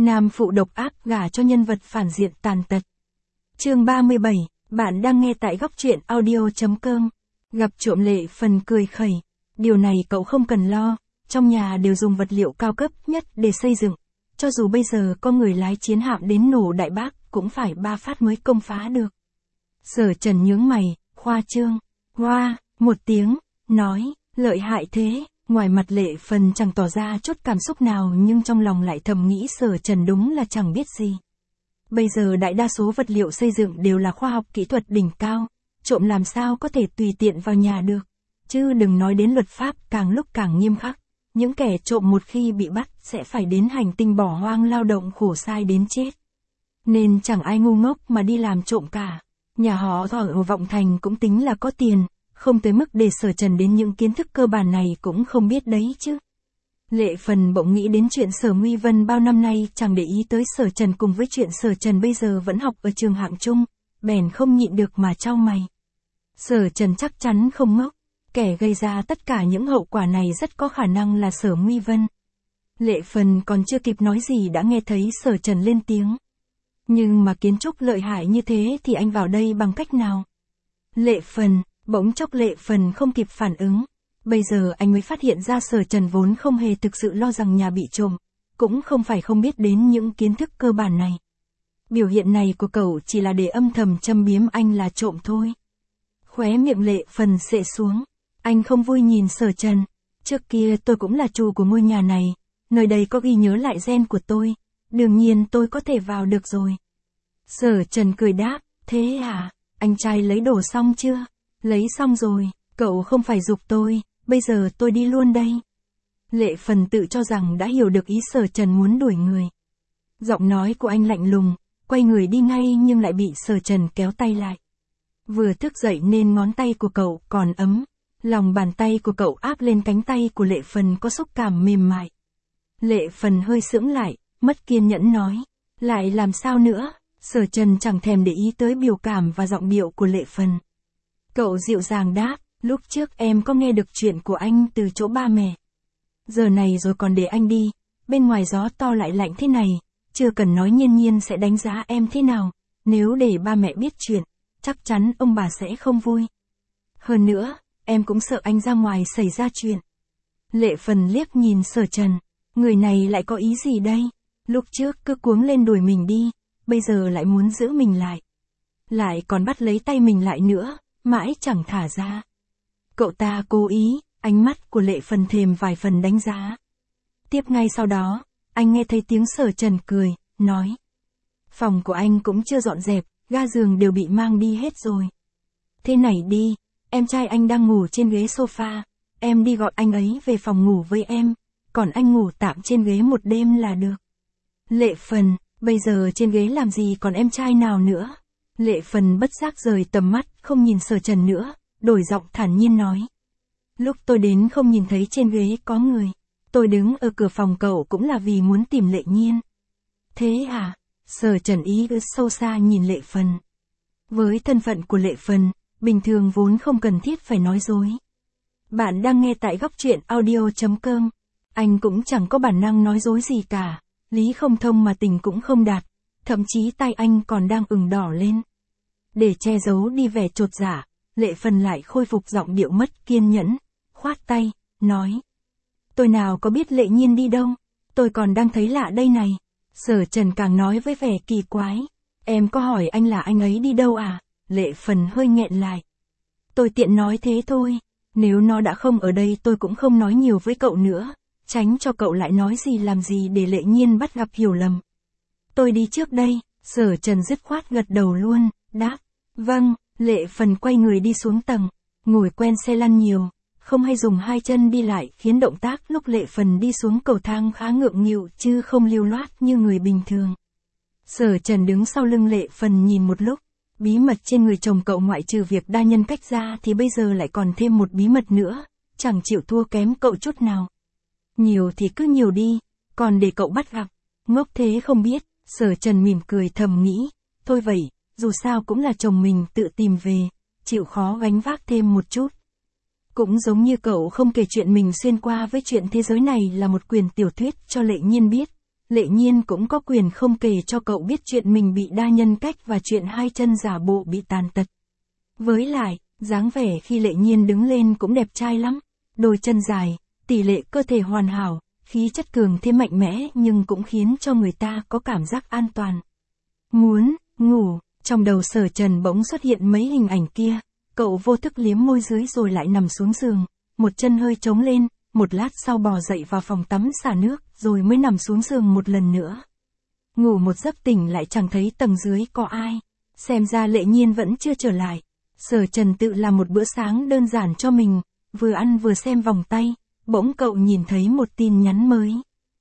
Nam phụ độc ác gả cho nhân vật phản diện tàn tật. Chương 37, bạn đang nghe tại góc truyện audio.com. Gặp trộm Lệ Phần cười khẩy. Điều này cậu không cần lo, trong nhà đều dùng vật liệu cao cấp nhất để xây dựng. Cho dù bây giờ có người lái chiến hạm đến nổ Đại Bác, cũng phải 3 phát mới công phá được. Sở Trần nhướng mày, khoa trương. Hoa, một tiếng, nói, lợi hại thế. Ngoài mặt Lệ Phần chẳng tỏ ra chút cảm xúc nào, nhưng trong lòng lại thầm nghĩ Sở Trần đúng là chẳng biết gì. Bây giờ đại đa số vật liệu xây dựng đều là khoa học kỹ thuật đỉnh cao, trộm làm sao có thể tùy tiện vào nhà được. Chứ đừng nói đến luật pháp càng lúc càng nghiêm khắc. Những kẻ trộm một khi bị bắt sẽ phải đến hành tinh bỏ hoang lao động khổ sai đến chết. Nên chẳng ai ngu ngốc mà đi làm trộm cả. Nhà họ ở Vọng Thành cũng tính là có tiền, không tới mức để Sở Trần đến những kiến thức cơ bản này cũng không biết đấy chứ. Lệ Phần bỗng nghĩ đến chuyện Sở Nguy Vân bao năm nay chẳng để ý tới Sở Trần cùng với chuyện Sở Trần bây giờ vẫn học ở trường hạng trung, bèn không nhịn được mà chau mày. Sở Trần chắc chắn không ngốc, kẻ gây ra tất cả những hậu quả này rất có khả năng là Sở Nguy Vân. Lệ Phần còn chưa kịp nói gì đã nghe thấy Sở Trần lên tiếng. Nhưng mà kiến trúc lợi hại như thế thì anh vào đây bằng cách nào? Lệ Phần, bỗng chốc Lệ Phần không kịp phản ứng. Bây giờ anh mới phát hiện ra Sở Trần vốn không hề thực sự lo rằng nhà bị trộm, cũng không phải không biết đến những kiến thức cơ bản này. Biểu hiện này của cậu chỉ là để âm thầm châm biếm anh là trộm thôi. Khóe miệng Lệ Phần xệ xuống. Anh không vui nhìn Sở Trần. Trước kia tôi cũng là chủ của ngôi nhà này, nơi đây có ghi nhớ lại gen của tôi, đương nhiên tôi có thể vào được rồi. Sở Trần cười đáp, thế à, anh trai lấy đồ xong chưa? Lấy xong rồi, cậu không phải giục tôi, bây giờ tôi đi luôn đây. Lệ Phần tự cho rằng đã hiểu được ý Sở Trần muốn đuổi người. Giọng nói của anh lạnh lùng, quay người đi ngay nhưng lại bị Sở Trần kéo tay lại. Vừa thức dậy nên ngón tay của cậu còn ấm, lòng bàn tay của cậu áp lên cánh tay của Lệ Phần có xúc cảm mềm mại. Lệ Phần hơi sững lại, mất kiên nhẫn nói, lại làm sao nữa? Sở Trần chẳng thèm để ý tới biểu cảm và giọng điệu của Lệ Phần. Cậu dịu dàng đáp, lúc trước em có nghe được chuyện của anh từ chỗ ba mẹ. Giờ này rồi còn để anh đi, bên ngoài gió to lại lạnh thế này, chưa cần nói Nhiên Nhiên sẽ đánh giá em thế nào, nếu để ba mẹ biết chuyện, chắc chắn ông bà sẽ không vui. Hơn nữa, em cũng sợ anh ra ngoài xảy ra chuyện. Lệ Phần liếc nhìn Sở Trần, người này lại có ý gì đây? Lúc trước cứ cuống lên đuổi mình đi, bây giờ lại muốn giữ mình lại. Lại còn bắt lấy tay mình lại nữa, mãi chẳng thả ra. Cậu ta cố ý, ánh mắt của Lệ Phần thêm vài phần đánh giá. Tiếp ngay sau đó, anh nghe thấy tiếng Sở Trần cười, nói. Phòng của anh cũng chưa dọn dẹp, ga giường đều bị mang đi hết rồi. Thế này đi, em trai anh đang ngủ trên ghế sofa, em đi gọi anh ấy về phòng ngủ với em, còn anh ngủ tạm trên ghế một đêm là được. Lệ Phần, bây giờ trên ghế làm gì còn em trai nào nữa? Lệ Phần bất giác rời tầm mắt, không nhìn Sở Trần nữa, đổi giọng thản nhiên nói. Lúc tôi đến không nhìn thấy trên ghế có người, tôi đứng ở cửa phòng cậu cũng là vì muốn tìm Lệ Nhiên. Thế à? Sở Trần ý sâu xa nhìn Lệ Phần. Với thân phận của Lệ Phần, bình thường vốn không cần thiết phải nói dối. Bạn đang nghe tại góc truyện audio.com. Anh cũng chẳng có bản năng nói dối gì cả, lý không thông mà tình cũng không đạt, thậm chí tay anh còn đang ửng đỏ lên. Để che giấu đi vẻ chột dạ, Lệ Phần lại khôi phục giọng điệu mất kiên nhẫn, khoát tay, nói. Tôi nào có biết Lệ Nhiên đi đâu, tôi còn đang thấy lạ đây này. Sở Trần càng nói với vẻ kỳ quái. Em có hỏi anh là anh ấy đi đâu à? Lệ Phần hơi nghẹn lại. Tôi tiện nói thế thôi, nếu nó đã không ở đây tôi cũng không nói nhiều với cậu nữa, tránh cho cậu lại nói gì làm gì để Lệ Nhiên bắt gặp hiểu lầm. Tôi đi trước đây, Sở Trần dứt khoát gật đầu luôn, đáp. Vâng, Lệ Phần quay người đi xuống tầng, ngồi quen xe lăn nhiều, không hay dùng hai chân đi lại khiến động tác lúc Lệ Phần đi xuống cầu thang khá ngượng nghịu chứ không lưu loát như người bình thường. Sở Trần đứng sau lưng Lệ Phần nhìn một lúc, bí mật trên người chồng cậu ngoại trừ việc đa nhân cách ra thì bây giờ lại còn thêm một bí mật nữa, chẳng chịu thua kém cậu chút nào. Nhiều thì cứ nhiều đi, còn để cậu bắt gặp, ngốc thế không biết, Sở Trần mỉm cười thầm nghĩ, thôi vậy, dù sao cũng là chồng mình tự tìm về, chịu khó gánh vác thêm một chút. Cũng giống như cậu không kể chuyện mình xuyên qua với chuyện thế giới này là một quyển tiểu thuyết cho Lệ Nhiên biết, Lệ Nhiên cũng có quyền không kể cho cậu biết chuyện mình bị đa nhân cách và chuyện hai chân giả bộ bị tàn tật. Với lại, dáng vẻ khi Lệ Nhiên đứng lên cũng đẹp trai lắm. Đôi chân dài, tỷ lệ cơ thể hoàn hảo, khí chất cường thêm mạnh mẽ nhưng cũng khiến cho người ta có cảm giác an toàn. Muốn ngủ, trong đầu Sở Trần bỗng xuất hiện mấy hình ảnh kia. Cậu vô thức liếm môi dưới rồi lại nằm xuống giường, một chân hơi trống lên, một lát sau bò dậy vào phòng tắm xả nước, rồi mới nằm xuống giường một lần nữa. Ngủ một giấc tỉnh lại chẳng thấy tầng dưới có ai. Xem ra Lệ Nhiên vẫn chưa trở lại. Sở Trần tự làm một bữa sáng đơn giản cho mình, vừa ăn vừa xem vòng tay, bỗng cậu nhìn thấy một tin nhắn mới.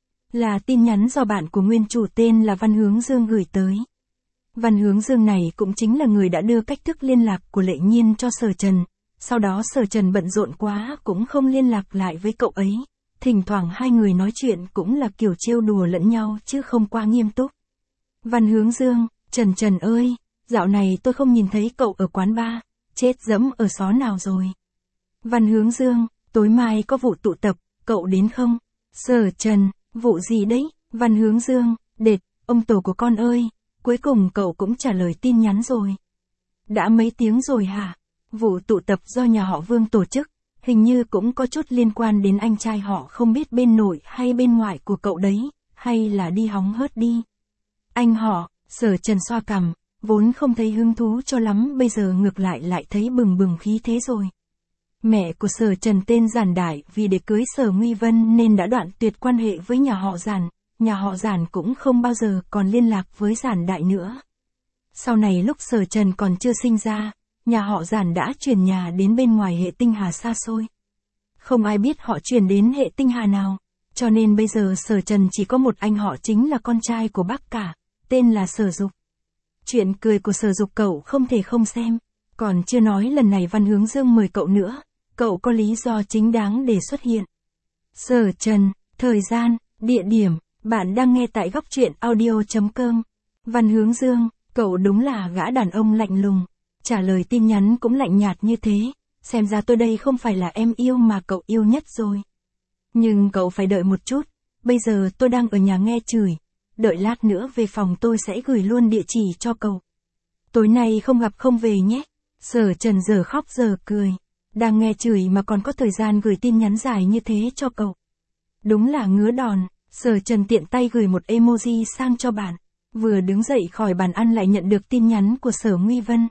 Là tin nhắn do bạn của nguyên chủ tên là Văn Hướng Dương gửi tới. Văn Hướng Dương này cũng chính là người đã đưa cách thức liên lạc của Lệ Nhiên cho Sở Trần. Sau đó Sở Trần bận rộn quá cũng không liên lạc lại với cậu ấy. Thỉnh thoảng hai người nói chuyện cũng là kiểu trêu đùa lẫn nhau chứ không quá nghiêm túc. Văn Hướng Dương, Trần ơi, dạo này tôi không nhìn thấy cậu ở quán bar, chết dẫm ở xó nào rồi. Văn Hướng Dương, tối mai có vụ tụ tập, cậu đến không? Sở Trần, vụ gì đấy? Văn Hướng Dương, đệt, ông tổ của con ơi, cuối cùng cậu cũng trả lời tin nhắn rồi. Đã mấy tiếng rồi hả? Vụ tụ tập do nhà họ Vương tổ chức, hình như cũng có chút liên quan đến anh trai họ, không biết bên nội hay bên ngoại của cậu đấy, hay là đi hóng hớt đi. Anh họ, Sở Trần xoa cằm, vốn không thấy hứng thú cho lắm, bây giờ ngược lại thấy bừng bừng khí thế rồi. Mẹ của Sở Trần tên Giản Đại vì để cưới Sở Nguy Vân nên đã đoạn tuyệt quan hệ với nhà họ Giản, nhà họ Giản cũng không bao giờ còn liên lạc với Giản Đại nữa. Sau này lúc Sở Trần còn chưa sinh ra, nhà họ Giản đã chuyển nhà đến bên ngoài hệ tinh hà xa xôi. Không ai biết họ chuyển đến hệ tinh hà nào, cho nên bây giờ Sở Trần chỉ có một anh họ chính là con trai của bác cả, tên là Sở Dục. Chuyện cười của Sở Dục cậu không thể không xem, còn chưa nói lần này Văn Hướng Dương mời cậu nữa, cậu có lý do chính đáng để xuất hiện. Sở Trần, thời gian, địa điểm, bạn đang nghe tại góc truyện audio.com. Văn Hướng Dương, cậu đúng là gã đàn ông lạnh lùng, trả lời tin nhắn cũng lạnh nhạt như thế, xem ra tôi đây không phải là em yêu mà cậu yêu nhất rồi. Nhưng cậu phải đợi một chút, bây giờ tôi đang ở nhà nghe chửi, đợi lát nữa về phòng tôi sẽ gửi luôn địa chỉ cho cậu. Tối nay không gặp không về nhé. Sở Trần giờ khóc giờ cười, đang nghe chửi mà còn có thời gian gửi tin nhắn dài như thế cho cậu. Đúng là ngứa đòn. Sở Trần tiện tay gửi một emoji sang cho bạn, vừa đứng dậy khỏi bàn ăn lại nhận được tin nhắn của Sở Nguy Vân.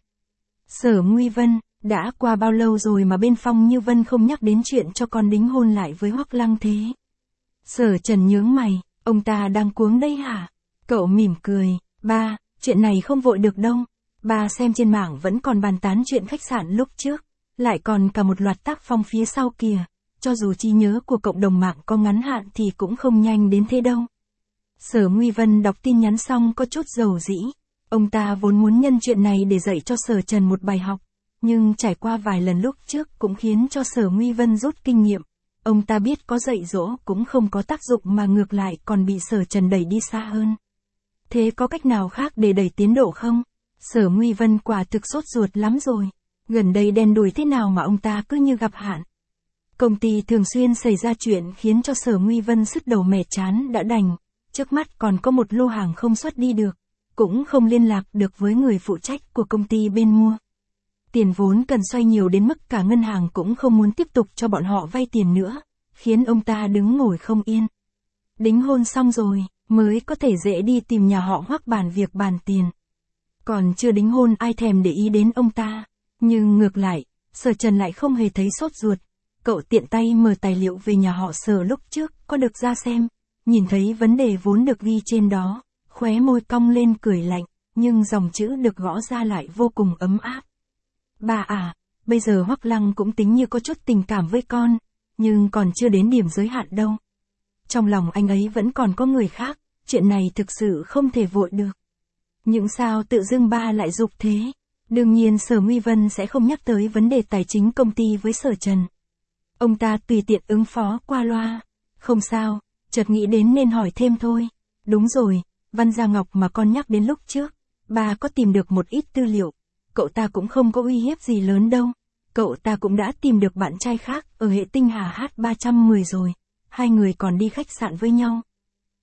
Sở Nguy Vân, đã qua bao lâu rồi mà bên Phong Như Vân không nhắc đến chuyện cho con đính hôn lại với Hoắc Lăng thế? Sở Trần nhướng mày, ông ta đang cuống đây hả? Cậu mỉm cười, ba, chuyện này không vội được đâu. Ba xem trên mạng vẫn còn bàn tán chuyện khách sạn lúc trước, lại còn cả một loạt tác phong phía sau kìa. Cho dù trí nhớ của cộng đồng mạng có ngắn hạn thì cũng không nhanh đến thế đâu. Sở Nguy Vân đọc tin nhắn xong có chút dầu dĩ. Ông ta vốn muốn nhân chuyện này để dạy cho Sở Trần một bài học, nhưng trải qua vài lần lúc trước cũng khiến cho Sở Nguy Vân rút kinh nghiệm. Ông ta biết có dạy dỗ cũng không có tác dụng mà ngược lại còn bị Sở Trần đẩy đi xa hơn. Thế có cách nào khác để đẩy tiến độ không? Sở Nguy Vân quả thực sốt ruột lắm rồi. Gần đây đen đủi thế nào mà ông ta cứ như gặp hạn. Công ty thường xuyên xảy ra chuyện khiến cho Sở Nguy Vân sứt đầu mẻ chán đã đành. Trước mắt còn có một lô hàng không xuất đi được, cũng không liên lạc được với người phụ trách của công ty bên mua. Tiền vốn cần xoay nhiều đến mức cả ngân hàng cũng không muốn tiếp tục cho bọn họ vay tiền nữa, khiến ông ta đứng ngồi không yên. Đính hôn xong rồi, mới có thể dễ đi tìm nhà họ Hoắc bàn việc bàn tiền. Còn chưa đính hôn ai thèm để ý đến ông ta, nhưng ngược lại, Sở Trần lại không hề thấy sốt ruột. Cậu tiện tay mở tài liệu về nhà họ Sở lúc trước, có được ra xem, nhìn thấy vấn đề vốn được ghi trên đó, khóe môi cong lên cười lạnh, nhưng dòng chữ được gõ ra lại vô cùng ấm áp. Bà à, bây giờ Hoắc Lăng cũng tính như có chút tình cảm với con, nhưng còn chưa đến điểm giới hạn đâu. Trong lòng anh ấy vẫn còn có người khác, chuyện này thực sự không thể vội được. Nhưng sao tự dưng ba lại giục thế? Đương nhiên Sở Nguy Vân sẽ không nhắc tới vấn đề tài chính công ty với Sở Trần. Ông ta tùy tiện ứng phó qua loa. Không sao, chợt nghĩ đến nên hỏi thêm thôi. Đúng rồi, Văn Gia Ngọc mà con nhắc đến lúc trước, bà có tìm được một ít tư liệu. Cậu ta cũng không có uy hiếp gì lớn đâu. Cậu ta cũng đã tìm được bạn trai khác ở hệ tinh hà H310 rồi. Hai người còn đi khách sạn với nhau.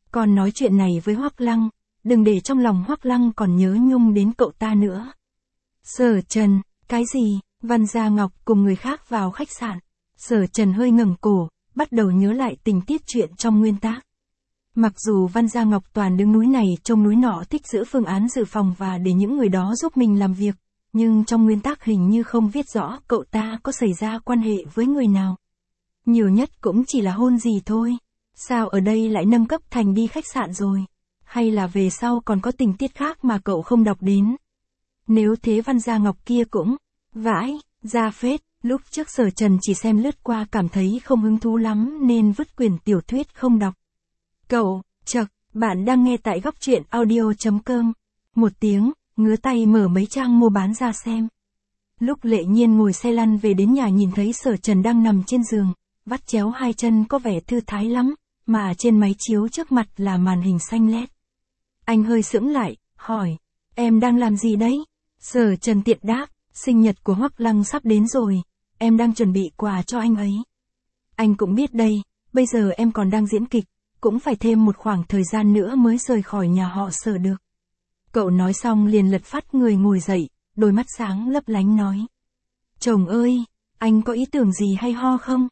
Con nói chuyện này với Hoắc Lăng, đừng để trong lòng Hoắc Lăng còn nhớ nhung đến cậu ta nữa. Sở Trần, cái gì? Văn Gia Ngọc cùng người khác vào khách sạn. Sở Trần hơi ngẩng cổ, bắt đầu nhớ lại tình tiết chuyện trong nguyên tác. Mặc dù Văn Gia Ngọc toàn đứng núi này trông núi nọ thích giữ phương án dự phòng và để những người đó giúp mình làm việc, nhưng trong nguyên tác hình như không viết rõ cậu ta có xảy ra quan hệ với người nào. Nhiều nhất cũng chỉ là hôn gì thôi. Sao ở đây lại nâng cấp thành đi khách sạn rồi? Hay là về sau còn có tình tiết khác mà cậu không đọc đến? Nếu thế Văn Gia Ngọc kia cũng, vãi, ra phết, lúc trước Sở Trần chỉ xem lướt qua cảm thấy không hứng thú lắm nên vứt quyển tiểu thuyết không đọc. Cậu, chậc, bạn đang nghe tại góc truyện audio.com. Một tiếng, ngứa tay mở mấy trang mua bán ra xem. Lúc Lệ Nhiên ngồi xe lăn về đến nhà nhìn thấy Sở Trần đang nằm trên giường, vắt chéo hai chân có vẻ thư thái lắm, mà trên máy chiếu trước mặt là màn hình xanh led. Anh hơi sững lại, hỏi, em đang làm gì đấy? Sở Trần tiện đáp, sinh nhật của Hoắc Lăng sắp đến rồi, em đang chuẩn bị quà cho anh ấy. Anh cũng biết đây, bây giờ em còn đang diễn kịch, cũng phải thêm một khoảng thời gian nữa mới rời khỏi nhà họ Sở được. Cậu nói xong liền lật phắt người ngồi dậy, đôi mắt sáng lấp lánh nói. Chồng ơi, anh có ý tưởng gì hay ho không?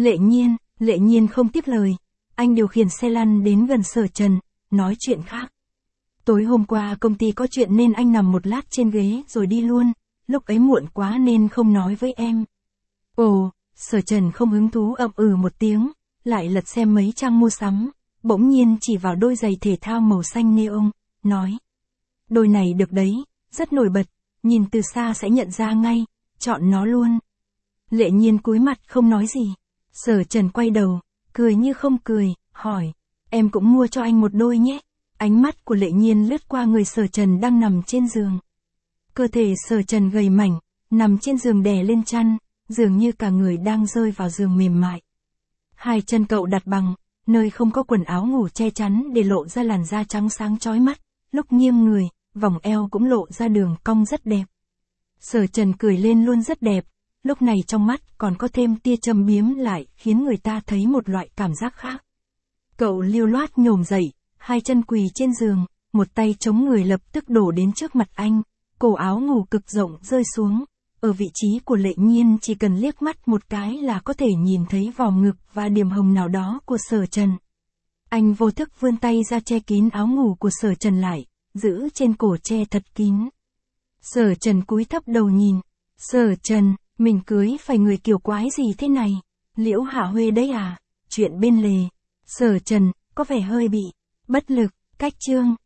Lệ Nhiên không tiếp lời. Anh điều khiển xe lăn đến gần Sở Trần, nói chuyện khác. Tối hôm qua công ty có chuyện nên anh nằm một lát trên ghế rồi đi luôn, lúc ấy muộn quá nên không nói với em. Ồ, Sở Trần không hứng thú ậm ừ một tiếng, lại lật xem mấy trang mua sắm, bỗng nhiên chỉ vào đôi giày thể thao màu xanh neon, nói. Đôi này được đấy, rất nổi bật, nhìn từ xa sẽ nhận ra ngay, chọn nó luôn. Lệ Nhiên cúi mặt không nói gì. Sở Trần quay đầu, cười như không cười, hỏi, em cũng mua cho anh một đôi nhé. Ánh mắt của Lệ Nhiên lướt qua người Sở Trần đang nằm trên giường. Cơ thể Sở Trần gầy mảnh, nằm trên giường đè lên chăn, dường như cả người đang rơi vào giường mềm mại. Hai chân cậu đặt bằng, nơi không có quần áo ngủ che chắn để lộ ra làn da trắng sáng chói mắt, lúc nghiêng người, vòng eo cũng lộ ra đường cong rất đẹp. Sở Trần cười lên luôn rất đẹp, lúc này trong mắt còn có thêm tia châm biếm lại khiến người ta thấy một loại cảm giác khác. Cậu lưu loát nhổm dậy, hai chân quỳ trên giường, một tay chống người lập tức đổ đến trước mặt anh, cổ áo ngủ cực rộng rơi xuống, ở vị trí của Lệ Nhiên chỉ cần liếc mắt một cái là có thể nhìn thấy vòm ngực và điểm hồng nào đó của Sở Trần. Anh vô thức vươn tay ra che kín áo ngủ của Sở Trần lại, giữ trên cổ che thật kín. Sở Trần cúi thấp đầu nhìn. Sở Trần, mình cưới phải người kiểu quái gì thế này? Liễu Hạ Huê đấy à? Chuyện bên lề. Sở Trần, có vẻ hơi bị bất lực, cách chương.